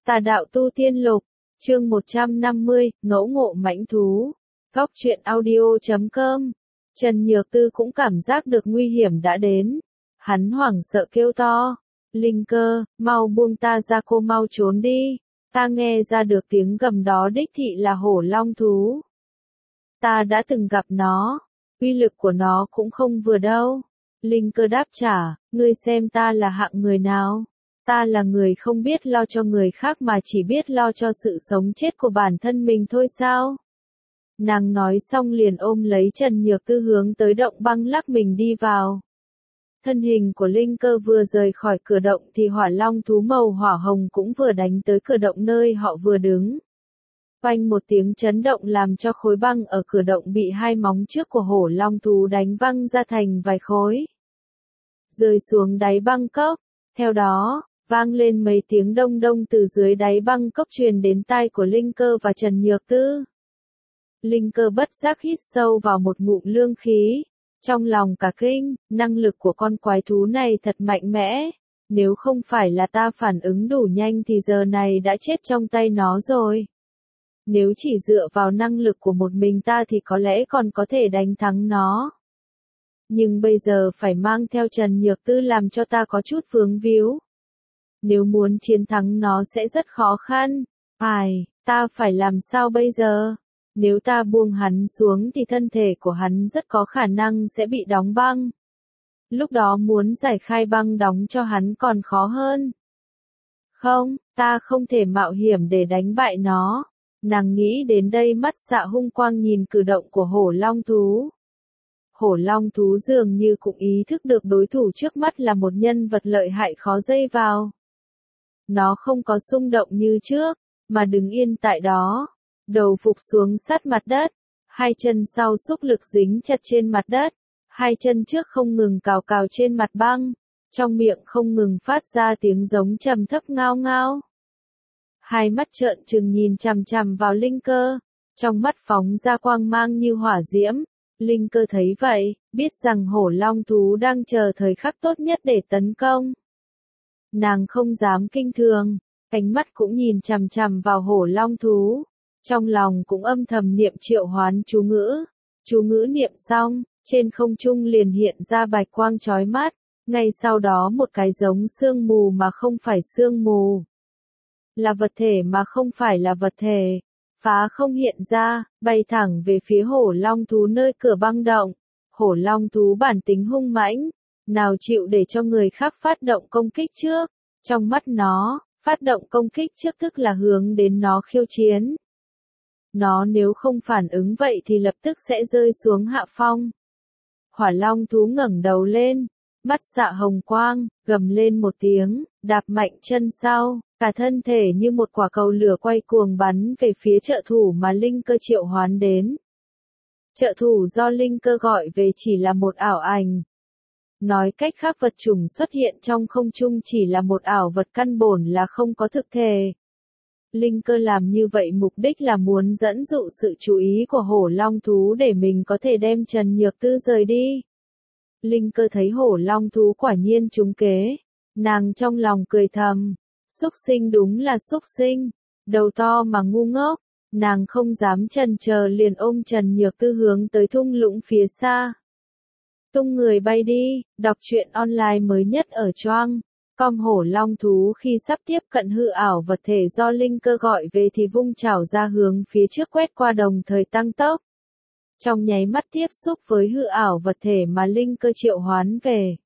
Tà đạo tu tiên lục, chương 150, ngẫu ngộ mãnh thú. Góc truyện audio.com. Trần Nhược Tư cũng cảm giác được nguy hiểm đã đến. Hắn hoảng sợ kêu to. Linh Cơ, mau buông ta ra, cô mau trốn đi. Ta nghe ra được tiếng gầm đó đích thị là hổ long thú. Ta đã từng gặp nó. Uy lực của nó cũng không vừa đâu. Linh Cơ đáp trả, ngươi xem ta là hạng người nào? Ta là người không biết lo cho người khác mà chỉ biết lo cho sự sống chết của bản thân mình thôi sao? Nàng nói xong liền ôm lấy Trần Nhược Tư hướng tới động băng lắc mình đi vào. Thân hình của Linh Cơ vừa rời khỏi cửa động thì hỏa long thú màu hỏa hồng cũng vừa đánh tới cửa động nơi họ vừa đứng. Oanh một tiếng chấn động làm cho khối băng ở cửa động bị hai móng trước của hổ long thú đánh văng ra thành vài khối. Rơi xuống đáy băng cốc, theo đó, vang lên mấy tiếng đông đông từ dưới đáy băng cốc truyền đến tai của Linh Cơ và Trần Nhược Tư. Linh Cơ bất giác hít sâu vào một ngụm lương khí, trong lòng cả kinh, năng lực của con quái thú này thật mạnh mẽ, nếu không phải là ta phản ứng đủ nhanh thì giờ này đã chết trong tay nó rồi. Nếu chỉ dựa vào năng lực của một mình ta thì có lẽ còn có thể đánh thắng nó. Nhưng bây giờ phải mang theo Trần Nhược Tư làm cho ta có chút vướng víu. Nếu muốn chiến thắng nó sẽ rất khó khăn. Ta phải làm sao bây giờ? Nếu ta buông hắn xuống thì thân thể của hắn rất có khả năng sẽ bị đóng băng. Lúc đó muốn giải khai băng đóng cho hắn còn khó hơn. Không, ta không thể mạo hiểm để đánh bại nó. Nàng nghĩ đến đây mắt xạ hung quang nhìn cử động của hổ long thú. Hổ long thú dường như cũng ý thức được đối thủ trước mắt là một nhân vật lợi hại khó dây vào. Nó không có xung động như trước, mà đứng yên tại đó, đầu phục xuống sát mặt đất, hai chân sau xúc lực dính chặt trên mặt đất, hai chân trước không ngừng cào cào trên mặt băng, trong miệng không ngừng phát ra tiếng giống trầm thấp ngao ngao. Hai mắt trợn trừng nhìn chằm chằm vào Linh Cơ, trong mắt phóng ra quang mang như hỏa diễm. Linh Cơ thấy vậy, biết rằng hổ long thú đang chờ thời khắc tốt nhất để tấn công. Nàng không dám kinh thường, ánh mắt cũng nhìn chằm chằm vào hổ long thú, trong lòng cũng âm thầm niệm triệu hoán chú ngữ. Chú ngữ niệm xong, trên không trung liền hiện ra bạch quang chói mắt, ngay sau đó một cái giống sương mù mà không phải sương mù. Là vật thể mà không phải là vật thể, phá không hiện ra, bay thẳng về phía hổ long thú nơi cửa băng động. Hổ long thú bản tính hung mãnh, nào chịu để cho người khác phát động công kích trước. Trong mắt nó, phát động công kích trước tức là hướng đến nó khiêu chiến. Nó nếu không phản ứng vậy thì lập tức sẽ rơi xuống hạ phong. Hỏa long thú ngẩng đầu lên, mắt xạ hồng quang, gầm lên một tiếng, đạp mạnh chân sau, cả thân thể như một quả cầu lửa quay cuồng bắn về phía trợ thủ mà Linh Cơ triệu hoán đến. Trợ thủ do Linh Cơ gọi về chỉ là một ảo ảnh. Nói cách khác vật chủng xuất hiện trong không trung chỉ là một ảo vật căn bổn là không có thực thể. Linh Cơ làm như vậy mục đích là muốn dẫn dụ sự chú ý của hổ long thú để mình có thể đem Trần Nhược Tư rời đi. Linh Cơ thấy hổ long thú quả nhiên trúng kế. Nàng trong lòng cười thầm. Xúc sinh đúng là xúc sinh. Đầu to mà ngu ngốc. Nàng không dám chần chờ liền ôm Trần Nhược Tư hướng tới thung lũng phía xa. Tung người bay đi, đọc truyện online mới nhất ở Choang. Com hổ long thú khi sắp tiếp cận hư ảo vật thể do Linh Cơ gọi về thì vung chảo ra hướng phía trước quét qua đồng thời tăng tốc. Trong nháy mắt tiếp xúc với hư ảo vật thể mà Linh Cơ triệu hoán về.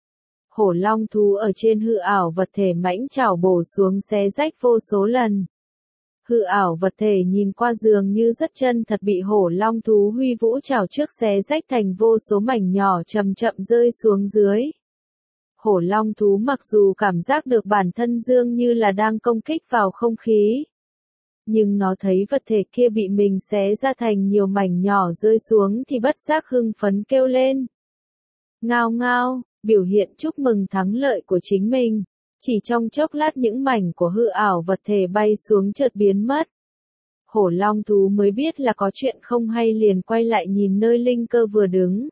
Hổ long thú ở trên hư ảo vật thể mãnh chảo bổ xuống xé rách vô số lần. Hư ảo vật thể nhìn qua dường như rất chân thật bị hổ long thú huy vũ chảo trước xé rách thành vô số mảnh nhỏ chậm chậm rơi xuống dưới. Hổ long thú mặc dù cảm giác được bản thân dường như là đang công kích vào không khí. Nhưng nó thấy vật thể kia bị mình xé ra thành nhiều mảnh nhỏ rơi xuống thì bất giác hưng phấn kêu lên. Ngao ngao, biểu hiện chúc mừng thắng lợi của chính mình. Chỉ trong chốc lát những mảnh của hư ảo vật thể bay xuống chợt biến mất. Hổ long thú mới biết là có chuyện không hay liền quay lại nhìn nơi Linh Cơ vừa đứng.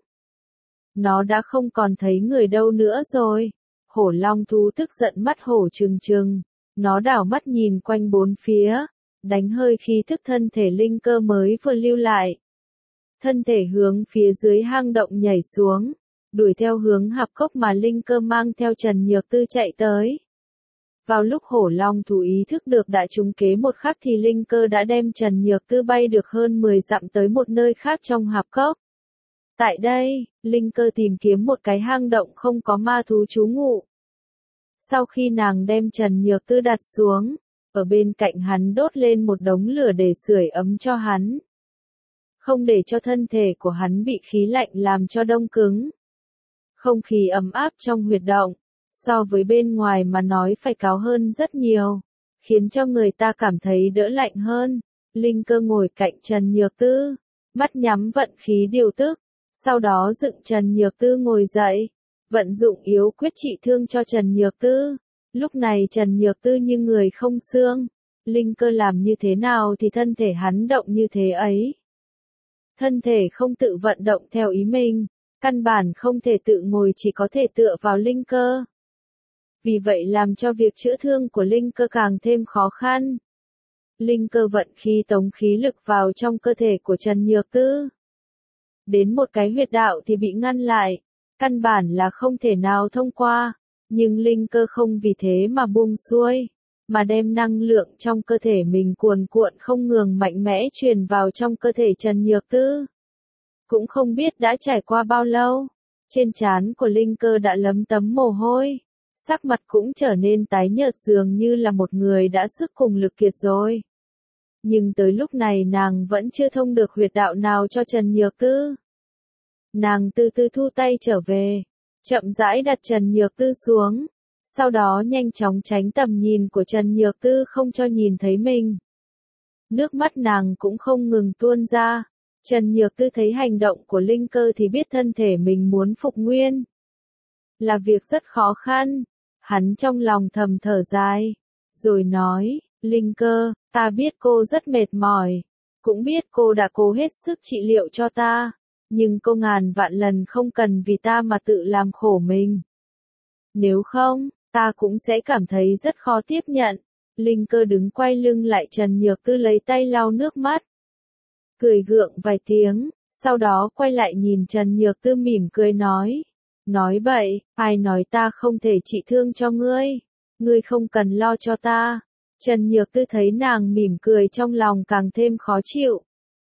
Nó đã không còn thấy người đâu nữa rồi. Hổ long thú tức giận mắt hổ trừng trừng. Nó đảo mắt nhìn quanh bốn phía, đánh hơi khí thức thân thể linh cơ mới vừa lưu lại. Thân thể hướng phía dưới hang động nhảy xuống, đuổi theo hướng hạp cốc mà linh cơ mang theo Trần Nhược Tư chạy tới. Vào lúc hổ long thú ý thức được đã trúng kế một khắc thì linh cơ đã đem Trần Nhược Tư bay được hơn 10 dặm tới một nơi khác trong hạp cốc. Tại đây, linh cơ tìm kiếm một cái hang động không có ma thú trú ngụ. Sau khi nàng đem Trần Nhược Tư đặt xuống, ở bên cạnh hắn đốt lên một đống lửa để sưởi ấm cho hắn. Không để cho thân thể của hắn bị khí lạnh làm cho đông cứng. Không khí ấm áp trong huyệt động, so với bên ngoài mà nói phải cao hơn rất nhiều, khiến cho người ta cảm thấy đỡ lạnh hơn. Linh cơ ngồi cạnh Trần Nhược Tư, mắt nhắm vận khí điều tức, sau đó dựng Trần Nhược Tư ngồi dậy, vận dụng yếu quyết trị thương cho Trần Nhược Tư. Lúc này Trần Nhược Tư như người không xương, linh cơ làm như thế nào thì thân thể hắn động như thế ấy. Thân thể không tự vận động theo ý mình, căn bản không thể tự ngồi, chỉ có thể tựa vào linh cơ. Vì vậy làm cho việc chữa thương của linh cơ càng thêm khó khăn. Linh cơ vận khí tống khí lực vào trong cơ thể của Trần Nhược Tư. Đến một cái huyệt đạo thì bị ngăn lại, căn bản là không thể nào thông qua, nhưng linh cơ không vì thế mà buông xuôi, mà đem năng lượng trong cơ thể mình cuồn cuộn không ngừng mạnh mẽ truyền vào trong cơ thể Trần Nhược Tư. Cũng không biết đã trải qua bao lâu, trên trán của linh cơ đã lấm tấm mồ hôi, sắc mặt cũng trở nên tái nhợt dường như là một người đã sức cùng lực kiệt rồi. Nhưng tới lúc này nàng vẫn chưa thông được huyệt đạo nào cho Trần Nhược Tư. Nàng từ từ thu tay trở về, chậm rãi đặt Trần Nhược Tư xuống, sau đó nhanh chóng tránh tầm nhìn của Trần Nhược Tư không cho nhìn thấy mình. Nước mắt nàng cũng không ngừng tuôn ra. Trần Nhược Tư thấy hành động của linh cơ thì biết thân thể mình muốn phục nguyên là việc rất khó khăn. Hắn trong lòng thầm thở dài, rồi nói, linh cơ, ta biết cô rất mệt mỏi, cũng biết cô đã cố hết sức trị liệu cho ta, nhưng cô ngàn vạn lần không cần vì ta mà tự làm khổ mình. Nếu không, ta cũng sẽ cảm thấy rất khó tiếp nhận. Linh cơ đứng quay lưng lại Trần Nhược Tư lấy tay lau nước mắt, cười gượng vài tiếng, sau đó quay lại nhìn Trần Nhược Tư mỉm cười nói bậy, ai nói ta không thể trị thương cho ngươi không cần lo cho ta. Trần Nhược Tư thấy nàng mỉm cười trong lòng càng thêm khó chịu.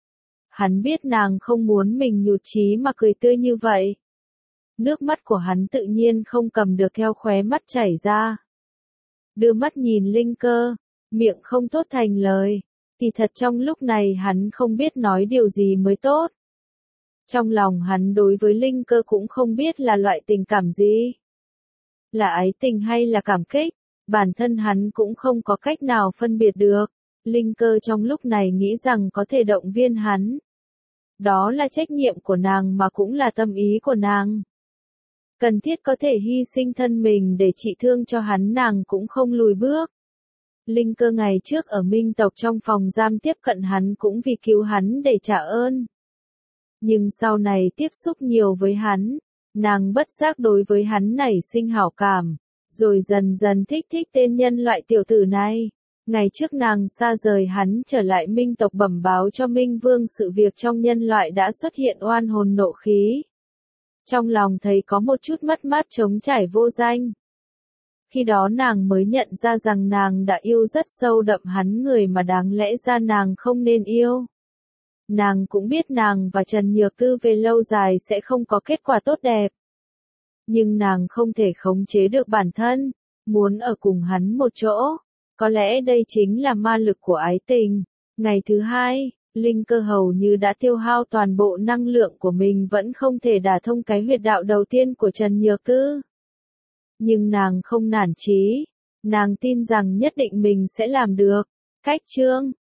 Hắn biết nàng không muốn mình nhụt chí mà cười tươi như vậy. Nước mắt của hắn tự nhiên không cầm được theo khóe mắt chảy ra. Đưa mắt nhìn linh cơ, miệng không thốt thành lời. Thì thật trong lúc này hắn không biết nói điều gì mới tốt. Trong lòng hắn đối với linh cơ cũng không biết là loại tình cảm gì. Là ái tình hay là cảm kích, bản thân hắn cũng không có cách nào phân biệt được. Linh cơ trong lúc này nghĩ rằng có thể động viên hắn. Đó là trách nhiệm của nàng mà cũng là tâm ý của nàng. Cần thiết có thể hy sinh thân mình để trị thương cho hắn, nàng cũng không lùi bước. Linh cơ ngày trước ở Minh tộc trong phòng giam tiếp cận hắn cũng vì cứu hắn để trả ơn. Nhưng sau này tiếp xúc nhiều với hắn, nàng bất giác đối với hắn nảy sinh hảo cảm, rồi dần dần thích tên nhân loại tiểu tử này. Ngày trước nàng xa rời hắn trở lại Minh tộc bẩm báo cho Minh Vương sự việc trong nhân loại đã xuất hiện oan hồn nộ khí. Trong lòng thấy có một chút mất mát trống trải vô danh. Khi đó nàng mới nhận ra rằng nàng đã yêu rất sâu đậm hắn, người mà đáng lẽ ra nàng không nên yêu. Nàng cũng biết nàng và Trần Nhược Tư về lâu dài sẽ không có kết quả tốt đẹp. Nhưng nàng không thể khống chế được bản thân, muốn ở cùng hắn một chỗ. Có lẽ đây chính là ma lực của ái tình. Ngày thứ hai, linh cơ hầu như đã tiêu hao toàn bộ năng lượng của mình vẫn không thể đả thông cái huyệt đạo đầu tiên của Trần Nhược Tư. Nhưng nàng không nản chí, nàng tin rằng nhất định mình sẽ làm được. Cách chương